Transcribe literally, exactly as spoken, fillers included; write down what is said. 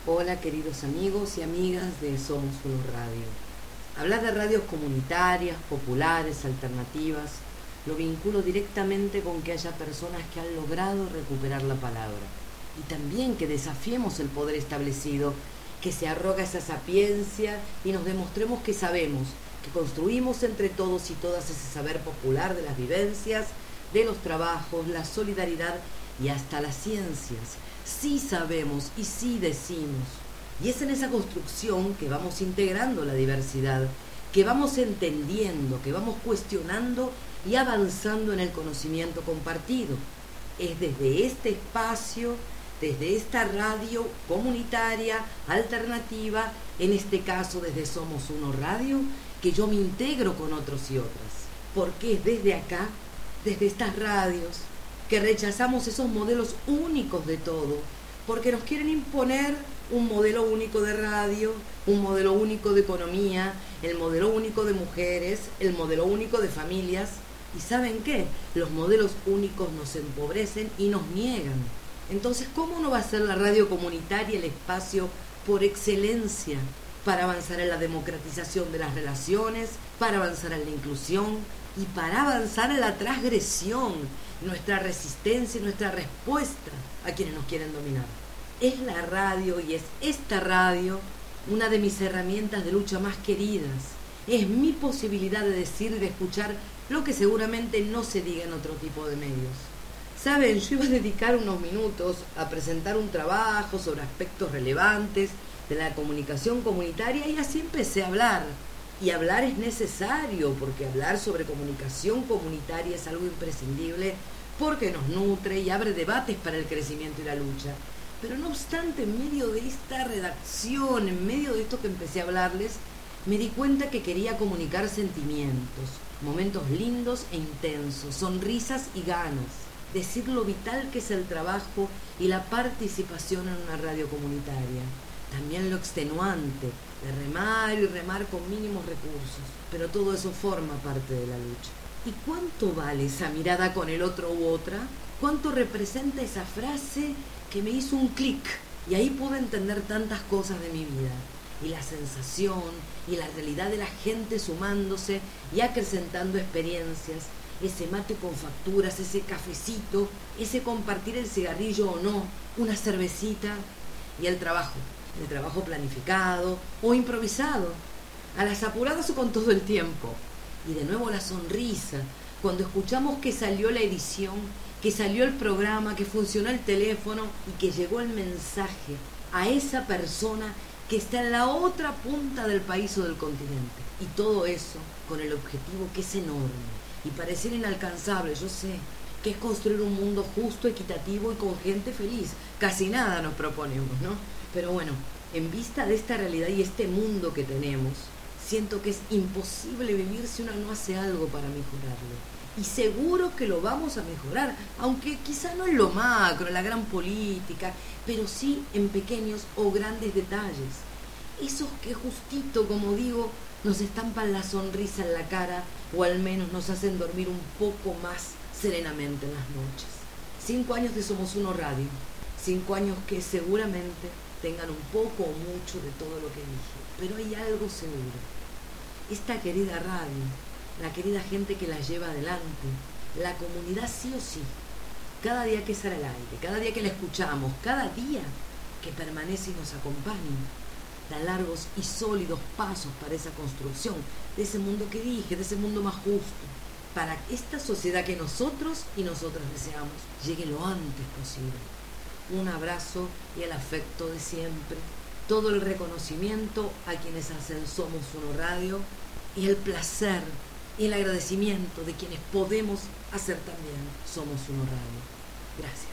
Hola queridos amigos y amigas de Somos Uno Radio. Hablar de radios comunitarias, populares, alternativas, lo vinculo directamente con que haya personas que han logrado recuperar la palabra y también que desafiemos el poder establecido, que se arroga esa sapiencia y nos demostremos que sabemos, que construimos entre todos y todas ese saber popular de las vivencias, de los trabajos, la solidaridad y hasta las ciencias. Sí sabemos y sí decimos. Y es en esa construcción que vamos integrando la diversidad, que vamos entendiendo, que vamos cuestionando y avanzando en el conocimiento compartido. Es desde este espacio, desde esta radio comunitaria, alternativa, en este caso desde Somos Uno Radio, que yo me integro con otros y otras. Porque es desde acá, desde estas radios, que rechazamos esos modelos únicos de todo, porque nos quieren imponer un modelo único de radio, un modelo único de economía, el modelo único de mujeres, el modelo único de familias. ¿Y saben qué? Los modelos únicos nos empobrecen y nos niegan. Entonces, ¿cómo no va a ser la radio comunitaria el espacio por excelencia para avanzar en la democratización de las relaciones, para avanzar en la inclusión y para avanzar en la transgresión, nuestra resistencia y nuestra respuesta a quienes nos quieren dominar? Es la radio y es esta radio una de mis herramientas de lucha más queridas. Es mi posibilidad de decir y de escuchar lo que seguramente no se diga en otro tipo de medios. Saben, yo iba a dedicar unos minutos a presentar un trabajo sobre aspectos relevantes de la comunicación comunitaria y así empecé a hablar. Y hablar es necesario, porque hablar sobre comunicación comunitaria es algo imprescindible, porque nos nutre y abre debates para el crecimiento y la lucha. Pero no obstante, en medio de esta redacción, en medio de esto que empecé a hablarles, me di cuenta que quería comunicar sentimientos, momentos lindos e intensos, sonrisas y ganas, decir lo vital que es el trabajo y la participación en una radio comunitaria. También lo extenuante de remar y remar con mínimos recursos, pero todo eso forma parte de la lucha. ¿Y cuánto vale esa mirada con el otro u otra? ¿Cuánto representa esa frase que me hizo un clic? Y ahí pude entender tantas cosas de mi vida. Y la sensación y la realidad de la gente sumándose y acrecentando experiencias. Ese mate con facturas, ese cafecito, ese compartir el cigarrillo o no, una cervecita y el trabajo. El trabajo planificado o improvisado, a las apuradas o con todo el tiempo. Y de nuevo la sonrisa, cuando escuchamos que salió la edición, que salió el programa, que funcionó el teléfono y que llegó el mensaje a esa persona que está en la otra punta del país o del continente. Y todo eso con el objetivo que es enorme y pareciera inalcanzable, yo sé, que es construir un mundo justo, equitativo y con gente feliz. Casi nada nos proponemos, ¿no? Pero bueno, en vista de esta realidad y este mundo que tenemos, siento que es imposible vivir si uno no hace algo para mejorarlo. Y seguro que lo vamos a mejorar, aunque quizá no en lo macro, en la gran política, pero sí en pequeños o grandes detalles. Esos que justito, como digo, nos estampan la sonrisa en la cara o al menos nos hacen dormir un poco más serenamente en las noches. Cinco años de Somos Uno Radio. Cinco años que seguramente tengan un poco o mucho de todo lo que dije. Pero hay algo seguro. Esta querida radio, la querida gente que la lleva adelante, la comunidad sí o sí, cada día que sale al aire, cada día que la escuchamos, cada día que permanece y nos acompaña, da largos y sólidos pasos para esa construcción de ese mundo que dije, de ese mundo más justo, para que esta sociedad que nosotros y nosotras deseamos llegue lo antes posible. Un abrazo y el afecto de siempre, todo el reconocimiento a quienes hacen Somos Uno Radio y el placer y el agradecimiento de quienes podemos hacer también Somos Uno Radio. Gracias.